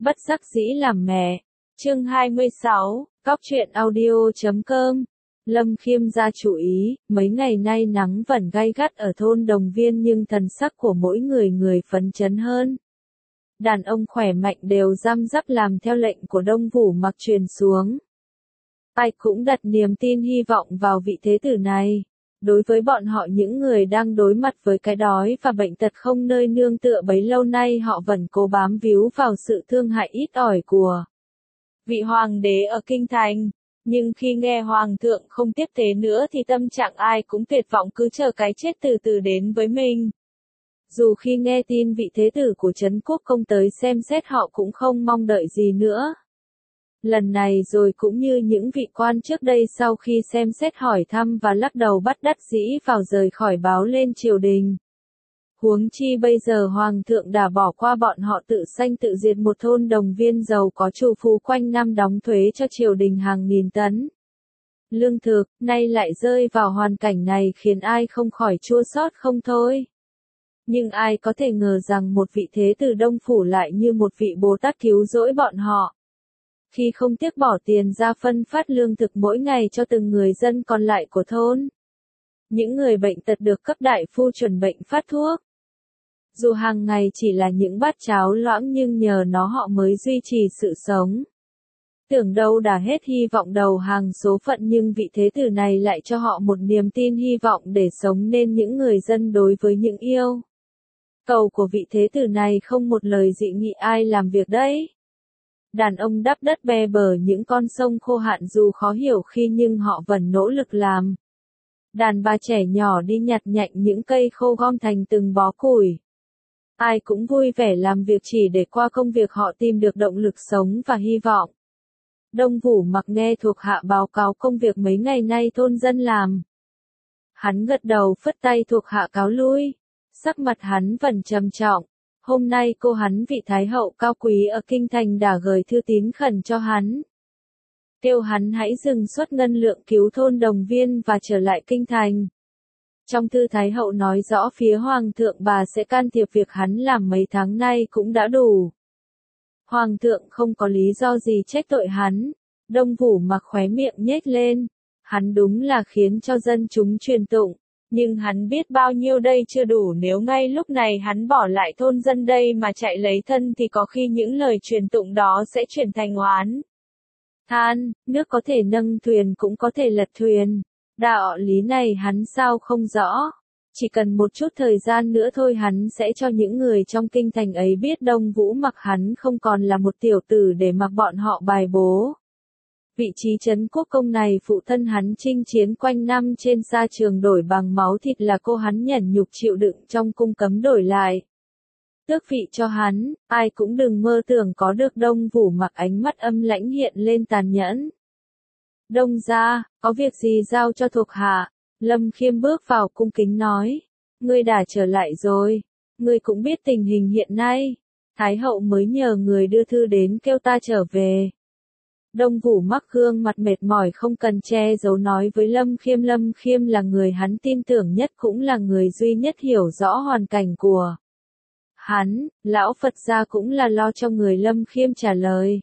Bất đắc dĩ làm mẹ. Chương 26, Cóc truyện audio.com. Lâm Khiêm ra chủ ý, mấy ngày nay nắng vẫn gay gắt ở thôn Đồng Viên nhưng thần sắc của mỗi người phấn chấn hơn. Đàn ông khỏe mạnh đều răm rắp làm theo lệnh của Đông Vũ Mặc truyền xuống. Ai cũng đặt niềm tin hy vọng vào vị thế tử này. Đối với bọn họ, những người đang đối mặt với cái đói và bệnh tật không nơi nương tựa bấy lâu nay, họ vẫn cố bám víu vào sự thương hại ít ỏi của vị hoàng đế ở kinh thành. Nhưng khi nghe hoàng thượng không tiếp tế nữa thì tâm trạng ai cũng tuyệt vọng, cứ chờ cái chết từ từ đến với mình. Dù khi nghe tin vị thế tử của Trấn Quốc Công tới xem xét, họ cũng không mong đợi gì nữa. Lần này rồi cũng như những vị quan trước đây, sau khi xem xét hỏi thăm và lắc đầu bất đắc dĩ vào rời khỏi báo lên triều đình. Huống chi bây giờ hoàng thượng đã bỏ qua bọn họ tự sanh tự diệt một thôn Đồng Viên giàu có chủ phú quanh năm đóng thuế cho triều đình hàng nghìn tấn lương thực, nay lại rơi vào hoàn cảnh này khiến ai không khỏi chua xót không thôi. Nhưng ai có thể ngờ rằng một vị thế tử Đông Phủ lại như một vị Bồ Tát cứu rỗi bọn họ. Khi không tiếc bỏ tiền ra phân phát lương thực mỗi ngày cho từng người dân còn lại của thôn. Những người bệnh tật được các đại phu chuẩn bệnh phát thuốc. Dù hàng ngày chỉ là những bát cháo loãng nhưng nhờ nó họ mới duy trì sự sống. Tưởng đâu đã hết hy vọng đầu hàng số phận, nhưng vị thế tử này lại cho họ một niềm tin hy vọng để sống, nên những người dân đối với những yêu cầu của vị thế tử này không một lời dị nghị. Ai làm việc đấy? Đàn ông đắp đất be bờ những con sông khô hạn dù khó hiểu khi nhưng họ vẫn nỗ lực làm. Đàn bà trẻ nhỏ đi nhặt nhạnh những cây khô gom thành từng bó củi. Ai cũng vui vẻ làm việc chỉ để qua công việc họ tìm được động lực sống và hy vọng. Đông Vũ Mặc nghe thuộc hạ báo cáo công việc mấy ngày nay thôn dân làm. Hắn gật đầu phất tay thuộc hạ cáo lui. Sắc mặt hắn vẫn trầm trọng. Hôm nay cô hắn vị thái hậu cao quý ở kinh thành đã gửi thư tín khẩn cho hắn. Kêu hắn hãy dừng xuất ngân lượng cứu thôn Đồng Viên và trở lại kinh thành. Trong thư thái hậu nói rõ phía hoàng thượng bà sẽ can thiệp việc hắn làm mấy tháng nay cũng đã đủ. Hoàng thượng không có lý do gì trách tội hắn. Đông Vũ Mặc khóe miệng nhếch lên. Hắn đúng là khiến cho dân chúng truyền tụng. Nhưng hắn biết bao nhiêu đây chưa đủ, nếu ngay lúc này hắn bỏ lại thôn dân đây mà chạy lấy thân thì có khi những lời truyền tụng đó sẽ chuyển thành oán than. Nước có thể nâng thuyền cũng có thể lật thuyền. Đạo lý này hắn sao không rõ. Chỉ cần một chút thời gian nữa thôi hắn sẽ cho những người trong kinh thành ấy biết Đông Vũ Mặc hắn không còn là một tiểu tử để mặc bọn họ bài bố. Vị trí Trấn Quốc Công này phụ thân hắn chinh chiến quanh năm trên sa trường đổi bằng máu thịt là cô hắn nhẫn nhục chịu đựng trong cung cấm đổi lại. Tước vị cho hắn, ai cũng đừng mơ tưởng có được. Đông Vũ Mặc ánh mắt âm lãnh hiện lên tàn nhẫn. Đông gia, có việc gì giao cho thuộc hạ? Lâm Khiêm bước vào cung kính nói. Ngươi đã trở lại rồi. Ngươi cũng biết tình hình hiện nay. Thái hậu mới nhờ người đưa thư đến kêu ta trở về. Đông Vũ Mặc gương mặt mệt mỏi không cần che giấu nói với Lâm Khiêm. Lâm Khiêm là người hắn tin tưởng nhất, cũng là người duy nhất hiểu rõ hoàn cảnh của hắn. Lão Phật gia cũng là lo cho người. Lâm Khiêm trả lời.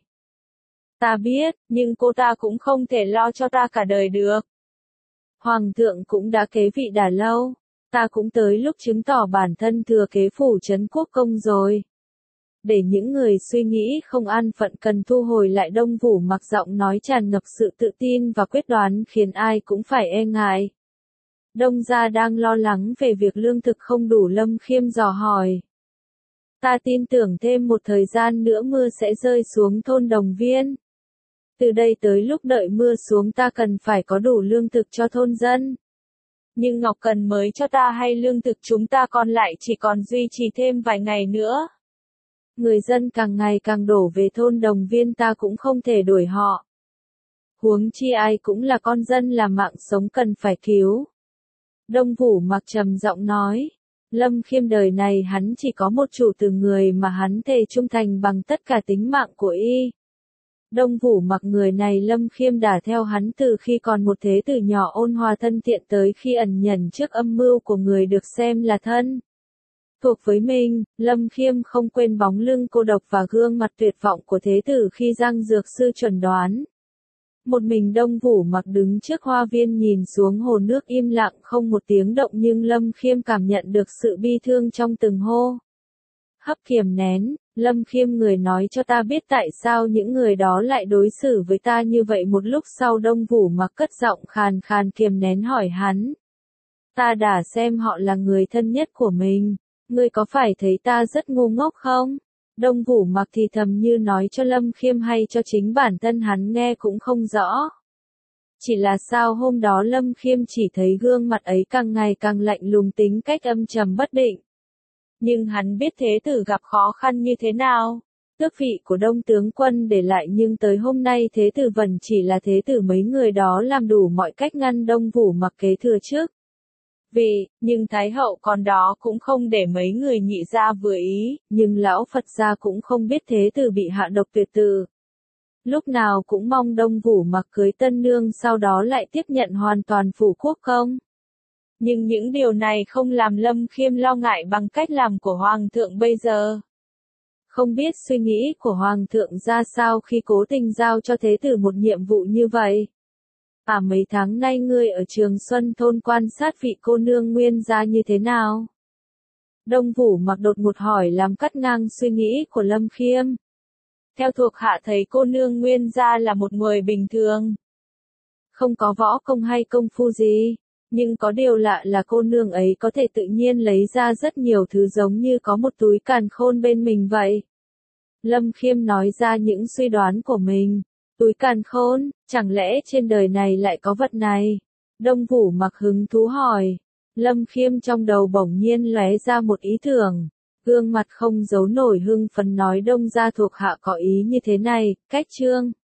Ta biết, nhưng cô ta cũng không thể lo cho ta cả đời được. Hoàng thượng cũng đã kế vị đã lâu. Ta cũng tới lúc chứng tỏ bản thân thừa kế phủ Trấn Quốc Công rồi. Để những người suy nghĩ không an phận cần thu hồi lại. Đông Vũ Mặc giọng nói tràn ngập sự tự tin và quyết đoán khiến ai cũng phải e ngại. Đông gia đang lo lắng về việc lương thực không đủ. Lâm Khiêm dò hỏi. Ta tin tưởng thêm một thời gian nữa mưa sẽ rơi xuống thôn Đồng Viên. Từ đây tới lúc đợi mưa xuống ta cần phải có đủ lương thực cho thôn dân. Nhưng Ngọc Cần mới cho ta hay lương thực chúng ta còn lại chỉ còn duy trì thêm vài ngày nữa. Người dân càng ngày càng đổ về thôn Đồng Viên, ta cũng không thể đuổi họ. Huống chi ai cũng là con dân, là mạng sống cần phải cứu. Đông Vũ Mặc trầm giọng nói. Lâm Khiêm đời này hắn chỉ có một chủ từ người mà hắn thề trung thành bằng tất cả tính mạng của y. Đông Vũ Mặc người này Lâm Khiêm đã theo hắn từ khi còn một thế tử nhỏ ôn hòa thân thiện tới khi ẩn nhẫn trước âm mưu của người được xem là thân. thuộc với mình. Lâm Khiêm không quên bóng lưng cô độc và gương mặt tuyệt vọng của thế tử khi Giang Dược Sư chuẩn đoán. Một mình Đông Vũ Mặc đứng trước hoa viên nhìn xuống hồ nước im lặng không một tiếng động, nhưng Lâm Khiêm cảm nhận được sự bi thương trong từng hô hấp kiềm nén. Lâm Khiêm, người nói cho ta biết tại sao những người đó lại đối xử với ta như vậy. Một lúc sau Đông Vũ Mặc cất giọng khàn khàn kiềm nén hỏi hắn. Ta đã xem họ là người thân nhất của mình. Ngươi có phải thấy ta rất ngu ngốc không? Đông Vũ Mặc thì thầm như nói cho Lâm Khiêm hay cho chính bản thân hắn nghe cũng không rõ. Chỉ là sao hôm đó Lâm Khiêm chỉ thấy gương mặt ấy càng ngày càng lạnh lùng, tính cách âm trầm bất định. Nhưng hắn biết thế tử gặp khó khăn như thế nào. Tước vị của Đông tướng quân để lại, nhưng tới hôm nay thế tử vẫn chỉ là thế tử, mấy người đó làm đủ mọi cách ngăn Đông Vũ Mặc kế thừa trước. Nhưng Thái hậu còn đó cũng không để mấy người nhị gia vừa ý, nhưng lão Phật gia cũng không biết thế tử bị hạ độc tuyệt tử. Lúc nào cũng mong Đông Vũ Mặc cưới tân nương, sau đó lại tiếp nhận hoàn toàn phủ quốc công. Nhưng những điều này không làm Lâm Khiêm lo ngại bằng cách làm của Hoàng thượng bây giờ. Không biết suy nghĩ của Hoàng thượng ra sao khi cố tình giao cho thế tử một nhiệm vụ như vậy. Mấy tháng nay ngươi ở Trường Xuân thôn quan sát vị cô nương Nguyên gia như thế nào? Đông Vũ Mặc đột ngột hỏi làm cắt ngang suy nghĩ của Lâm Khiêm. Theo thuộc hạ thấy cô nương Nguyên gia là một người bình thường. Không có võ công hay công phu gì. Nhưng có điều lạ là cô nương ấy có thể tự nhiên lấy ra rất nhiều thứ giống như có một túi càn khôn bên mình vậy. Lâm Khiêm nói ra những suy đoán của mình. Túi càn khôn, chẳng lẽ trên đời này lại có vật này? Đông Vũ Mặc hứng thú hỏi. Lâm Khiêm trong đầu bỗng nhiên lóe ra một ý tưởng. Gương mặt không giấu nổi hưng phấn nói Đông gia thuộc hạ có ý như thế này, cách trương.